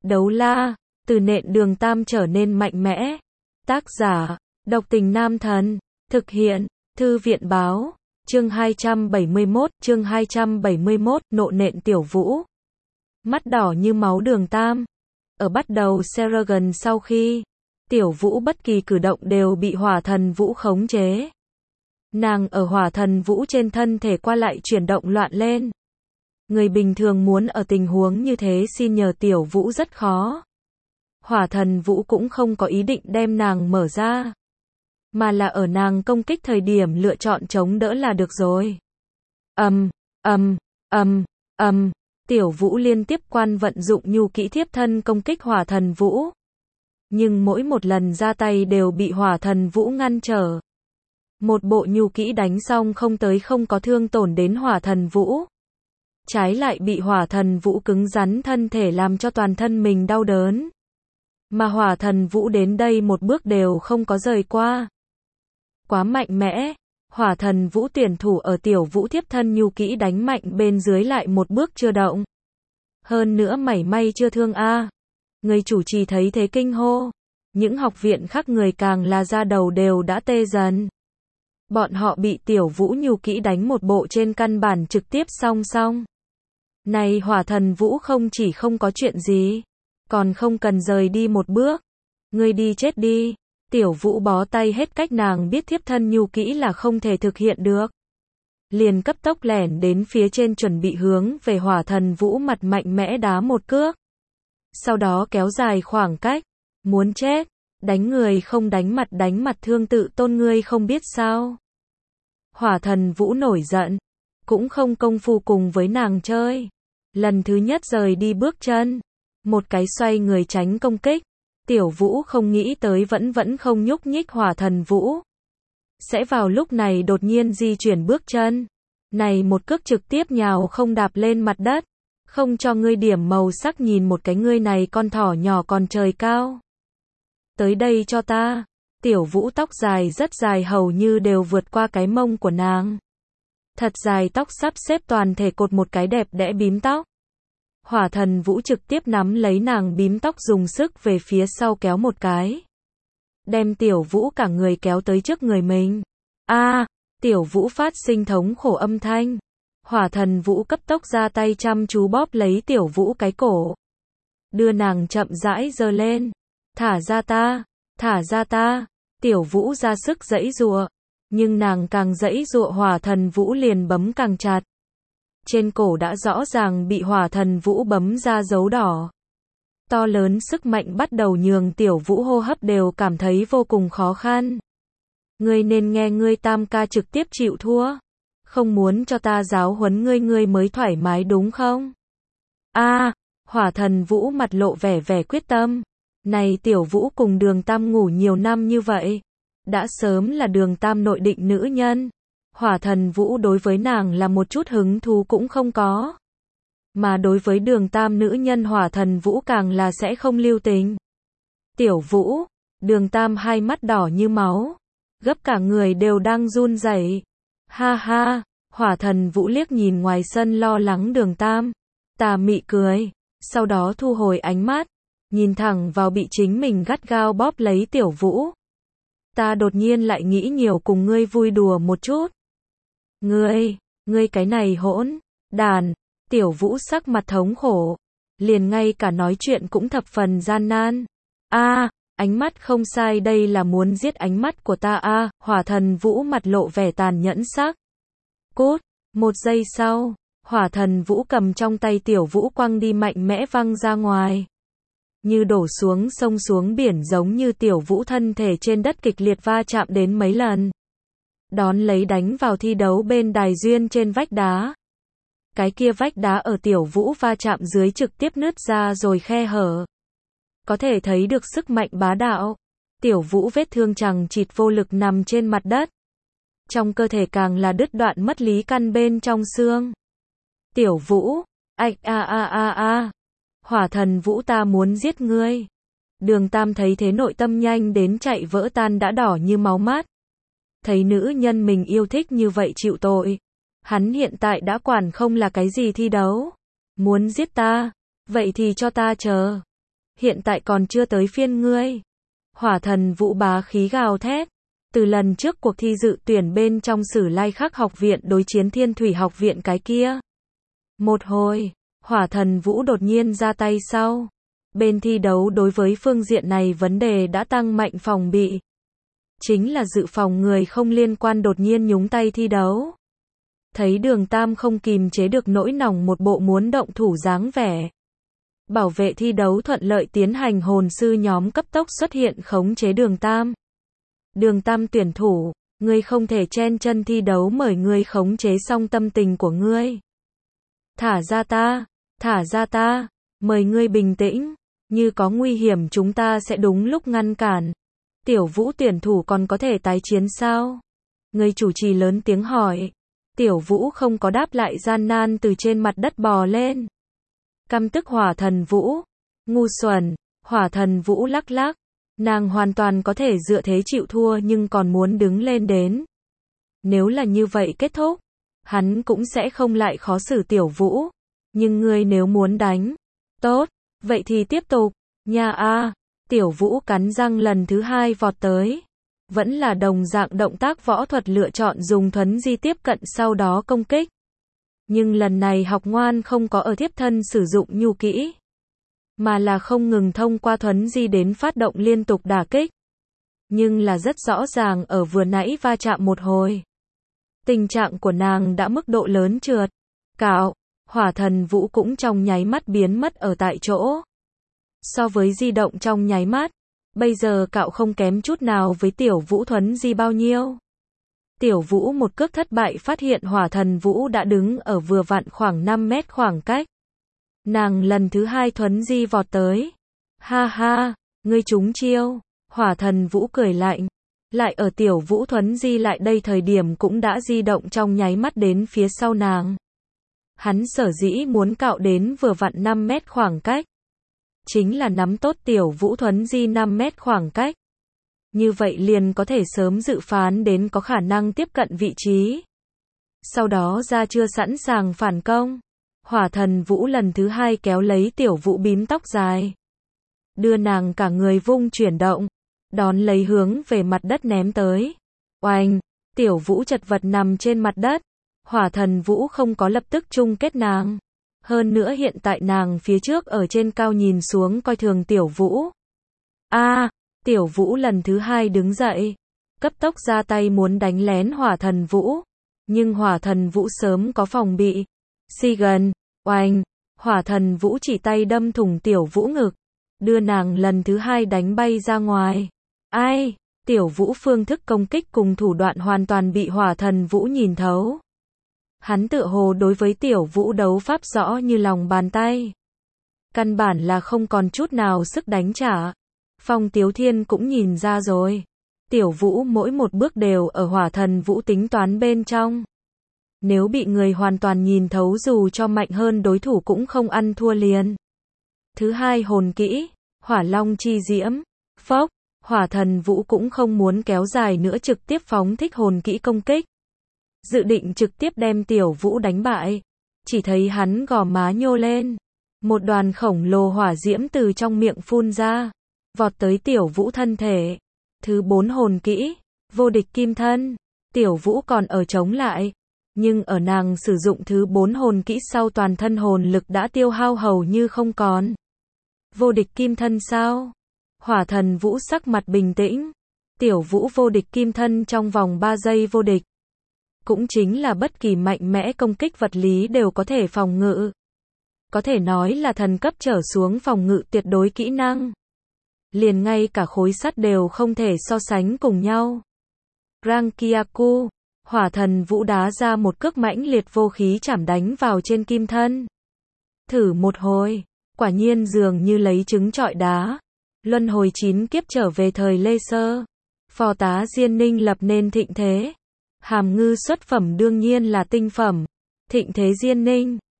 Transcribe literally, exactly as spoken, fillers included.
Đấu la, từ nện Đường Tam trở nên mạnh mẽ. Tác giả, Độc Tình Nam Thần. Thực hiện, Thư viện Báo. Chương hai trăm bảy mươi mốt, chương hai trăm bảy mươi mốt, nộ nện Tiểu Vũ. Mắt đỏ như máu Đường Tam. Ở bắt đầu Seragon sau khi, Tiểu Vũ bất kỳ cử động đều bị Hỏa Thần Vũ khống chế. Nàng ở Hỏa Thần Vũ trên thân thể qua lại chuyển động loạn lên. Người bình thường muốn ở tình huống như thế xin nhờ Tiểu Vũ rất khó. Hỏa Thần Vũ cũng không có ý định đem nàng mở ra, mà là ở nàng công kích thời điểm lựa chọn chống đỡ là được rồi. Ầm, ầm, ầm, ầm, Tiểu Vũ liên tiếp quan vận dụng nhu kỹ thiếp thân công kích Hỏa Thần Vũ. Nhưng mỗi một lần ra tay đều bị Hỏa Thần Vũ ngăn trở. Một bộ nhu kỹ đánh xong không tới không có thương tổn đến Hỏa Thần Vũ. Trái lại bị Hỏa Thần Vũ cứng rắn thân thể làm cho toàn thân mình đau đớn. Mà Hỏa Thần Vũ đến đây một bước đều không có rời qua. Quá mạnh mẽ, Hỏa Thần Vũ tuyển thủ ở Tiểu Vũ thiếp thân nhu kỹ đánh mạnh bên dưới lại một bước chưa động. Hơn nữa mảy may chưa thương a. Người chủ trì thấy thế kinh hô. Những học viện khác người càng là ra đầu đều đã tê dần. Bọn họ bị Tiểu Vũ nhu kỹ đánh một bộ trên căn bản trực tiếp song song. Này Hỏa Thần Vũ không chỉ không có chuyện gì, còn không cần rời đi một bước. Ngươi đi chết đi. Tiểu Vũ bó tay hết cách, nàng biết thiếp thân nhu kỹ là không thể thực hiện được. Liền cấp tốc lẻn đến phía trên chuẩn bị hướng về Hỏa Thần Vũ mặt mạnh mẽ đá một cước. Sau đó kéo dài khoảng cách. Muốn chết. Đánh người không đánh mặt, đánh mặt thương tự tôn, ngươi không biết sao. Hỏa Thần Vũ nổi giận. Cũng không công phu cùng với nàng chơi. Lần thứ nhất rời đi bước chân. Một cái xoay người tránh công kích. Tiểu Vũ không nghĩ tới vẫn vẫn không nhúc nhích Hỏa Thần Vũ. Sẽ vào lúc này đột nhiên di chuyển bước chân. Này một cước trực tiếp nhào không đạp lên mặt đất. Không cho ngươi điểm màu sắc nhìn một cái, ngươi này con thỏ nhỏ còn trời cao. Tới đây cho ta. Tiểu Vũ tóc dài rất dài, hầu như đều vượt qua cái mông của nàng. Thật dài tóc sắp xếp toàn thể cột một cái đẹp đẽ bím tóc. Hỏa Thần Vũ trực tiếp nắm lấy nàng bím tóc dùng sức về phía sau kéo một cái. Đem Tiểu Vũ cả người kéo tới trước người mình. A, à, Tiểu Vũ phát sinh thống khổ âm thanh. Hỏa Thần Vũ cấp tốc ra tay chăm chú bóp lấy Tiểu Vũ cái cổ. Đưa nàng chậm rãi giơ lên. Thả ra ta, thả ra ta. Tiểu Vũ ra sức giãy giụa. Nhưng nàng càng giãy giụa Hỏa Thần Vũ liền bấm càng chặt. Trên cổ đã rõ ràng bị Hỏa Thần Vũ bấm ra dấu đỏ. To lớn sức mạnh bắt đầu nhường Tiểu Vũ hô hấp đều cảm thấy vô cùng khó khăn. Ngươi nên nghe ngươi tam ca trực tiếp chịu thua. Không muốn cho ta giáo huấn ngươi, ngươi mới thoải mái đúng không? A, à, Hỏa Thần Vũ mặt lộ vẻ vẻ quyết tâm. Này Tiểu Vũ cùng Đường Tam ngủ nhiều năm như vậy. Đã sớm là Đường Tam nội định nữ nhân. Hỏa Thần Vũ đối với nàng là một chút hứng thú cũng không có. Mà đối với Đường Tam nữ nhân Hỏa Thần Vũ càng là sẽ không lưu tình. Tiểu Vũ, Đường Tam hai mắt đỏ như máu. Gấp cả người đều đang run rẩy. Ha ha, Hỏa Thần Vũ liếc nhìn ngoài sân lo lắng Đường Tam. Tà mị cười. Sau đó thu hồi ánh mắt. Nhìn thẳng vào bị chính mình gắt gao bóp lấy Tiểu Vũ. Ta đột nhiên lại nghĩ nhiều cùng ngươi vui đùa một chút. Ngươi, ngươi cái này hỗn đàn. Tiểu Vũ sắc mặt thống khổ. Liền ngay cả nói chuyện cũng thập phần gian nan. A, à, ánh mắt không sai, đây là muốn giết ánh mắt của ta a. À, Hỏa Thần Vũ mặt lộ vẻ tàn nhẫn sắc. Cút, một giây sau, Hỏa Thần Vũ cầm trong tay Tiểu Vũ quăng đi, mạnh mẽ văng ra ngoài. Như đổ xuống sông xuống biển, giống như Tiểu Vũ thân thể trên đất kịch liệt va chạm đến mấy lần. Đón lấy đánh vào thi đấu bên đài duyên trên vách đá. Cái kia vách đá ở Tiểu Vũ va chạm dưới trực tiếp nứt ra rồi khe hở. Có thể thấy được sức mạnh bá đạo. Tiểu Vũ vết thương chằng chịt vô lực nằm trên mặt đất. Trong cơ thể càng là đứt đoạn mất lý căn bên trong xương. Tiểu Vũ, ạch a a a a. Hỏa Thần Vũ, ta muốn giết ngươi. Đường Tam thấy thế nội tâm nhanh đến chạy vỡ tan, đã đỏ như máu mắt. Thấy nữ nhân mình yêu thích như vậy chịu tội. Hắn hiện tại đã quản không là cái gì thi đấu. Muốn giết ta, vậy thì cho ta chờ. hiện tại còn chưa tới phiên ngươi. Hỏa thần Vũ bá khí gào thét. Từ lần trước cuộc thi dự tuyển bên trong Sử Lai Khắc học viện đối chiến Thiên Thủy học viện cái kia. Một hồi, Hỏa thần Vũ đột nhiên ra tay sau. Bên thi đấu đối với phương diện này vấn đề đã tăng mạnh phòng bị. Chính là dự phòng người không liên quan đột nhiên nhúng tay thi đấu. Thấy Đường Tam không kìm chế được nỗi lòng một bộ muốn động thủ dáng vẻ. Bảo vệ thi đấu thuận lợi tiến hành hồn sư nhóm cấp tốc xuất hiện khống chế Đường Tam. Đường Tam tuyển thủ, ngươi không thể chen chân thi đấu mời ngươi khống chế xong tâm tình của ngươi. Thả ra ta, thả ra ta, mời ngươi bình tĩnh, như có nguy hiểm chúng ta sẽ đúng lúc ngăn cản. Tiểu Vũ tuyển thủ còn có thể tái chiến sao? Người chủ trì lớn tiếng hỏi. Tiểu Vũ không có đáp lại, gian nan từ trên mặt đất bò lên. Căm tức Hỏa thần Vũ. Ngu xuẩn, Hỏa thần Vũ lắc lắc. Nàng hoàn toàn có thể dựa thế chịu thua nhưng còn muốn đứng lên đến. Nếu là như vậy kết thúc, hắn cũng sẽ không lại khó xử Tiểu Vũ. Nhưng ngươi nếu muốn đánh, tốt, vậy thì tiếp tục. Nha a. Tiểu Vũ cắn răng lần thứ hai vọt tới. Vẫn là đồng dạng động tác võ thuật, lựa chọn dùng thuấn di tiếp cận sau đó công kích. Nhưng lần này học ngoan không có ở thiếp thân sử dụng nhu kỹ, mà là không ngừng thông qua thuấn di đến phát động liên tục đả kích. Nhưng là rất rõ ràng ở vừa nãy va chạm một hồi. Tình trạng của nàng đã mức độ lớn trượt. Cạo, Hỏa thần Vũ cũng trong nháy mắt biến mất ở tại chỗ. So với di động trong nháy mắt, bây giờ cạo không kém chút nào với Tiểu Vũ thuấn di bao nhiêu. Tiểu Vũ một cước thất bại phát hiện Hỏa thần Vũ đã đứng ở vừa vặn khoảng năm mét khoảng cách. Nàng lần thứ hai thuấn di vọt tới. Ha ha, ngươi trúng chiêu. Hỏa thần Vũ cười lạnh. Lại ở Tiểu Vũ thuấn di lại đây thời điểm cũng đã di động trong nháy mắt đến phía sau nàng. Hắn sở dĩ muốn cạo đến vừa vặn năm mét khoảng cách. Chính là nắm tốt Tiểu Vũ thuấn di năm mét khoảng cách. Như vậy liền có thể sớm dự phán đến có khả năng tiếp cận vị trí. Sau đó ra chưa sẵn sàng phản công. Hỏa thần Vũ lần thứ hai kéo lấy Tiểu Vũ bím tóc dài. Đưa nàng cả người vung chuyển động. Đón lấy hướng về mặt đất ném tới. Oanh! Tiểu Vũ chật vật nằm trên mặt đất. Hỏa thần Vũ không có lập tức chung kết nàng. Hơn nữa hiện tại nàng phía trước ở trên cao nhìn xuống coi thường Tiểu Vũ. A, à, Tiểu Vũ lần thứ hai đứng dậy. Cấp tốc ra tay muốn đánh lén Hỏa thần Vũ. Nhưng Hỏa thần Vũ sớm có phòng bị. Si gần, oanh! Hỏa thần Vũ chỉ tay đâm thủng Tiểu Vũ ngực. Đưa nàng lần thứ hai đánh bay ra ngoài. Ai? Tiểu Vũ phương thức công kích cùng thủ đoạn hoàn toàn bị Hỏa thần Vũ nhìn thấu. Hắn tựa hồ đối với Tiểu Vũ đấu pháp rõ như lòng bàn tay. Căn bản là không còn chút nào sức đánh trả. Phong Tiếu Thiên cũng nhìn ra rồi. Tiểu Vũ mỗi một bước đều ở Hỏa thần Vũ tính toán bên trong. Nếu bị người hoàn toàn nhìn thấu dù cho mạnh hơn đối thủ cũng không ăn thua liền. Thứ hai hồn kỹ, Hỏa Long chi diễm. Phốc, Hỏa thần Vũ cũng không muốn kéo dài nữa trực tiếp phóng thích hồn kỹ công kích. Dự định trực tiếp đem Tiểu Vũ đánh bại. Chỉ thấy hắn gò má nhô lên. Một đoàn khổng lồ hỏa diễm từ trong miệng phun ra. Vọt tới Tiểu Vũ thân thể. Thứ bốn hồn kỹ, vô địch kim thân. Tiểu Vũ còn ở chống lại. Nhưng ở nàng sử dụng thứ bốn hồn kỹ sau toàn thân hồn lực đã tiêu hao hầu như không còn. Vô địch kim thân sao? Hỏa thần Vũ sắc mặt bình tĩnh. Tiểu Vũ vô địch kim thân trong vòng ba giây vô địch. Cũng chính là bất kỳ mạnh mẽ công kích vật lý đều có thể phòng ngự. Có thể nói là thần cấp trở xuống phòng ngự tuyệt đối kỹ năng. Liền ngay cả khối sắt đều không thể so sánh cùng nhau. Rankyaku, Hỏa thần Vũ đá ra một cước mãnh liệt vô khí chảm đánh vào trên kim thân. Thử một hồi, quả nhiên dường như lấy trứng trọi đá. Luân hồi chín kiếp trở về thời Lê Sơ. Phò tá Diên Ninh lập nên thịnh thế. Hàm ngư xuất phẩm đương nhiên là tinh phẩm. Thịnh thế Diên Ninh,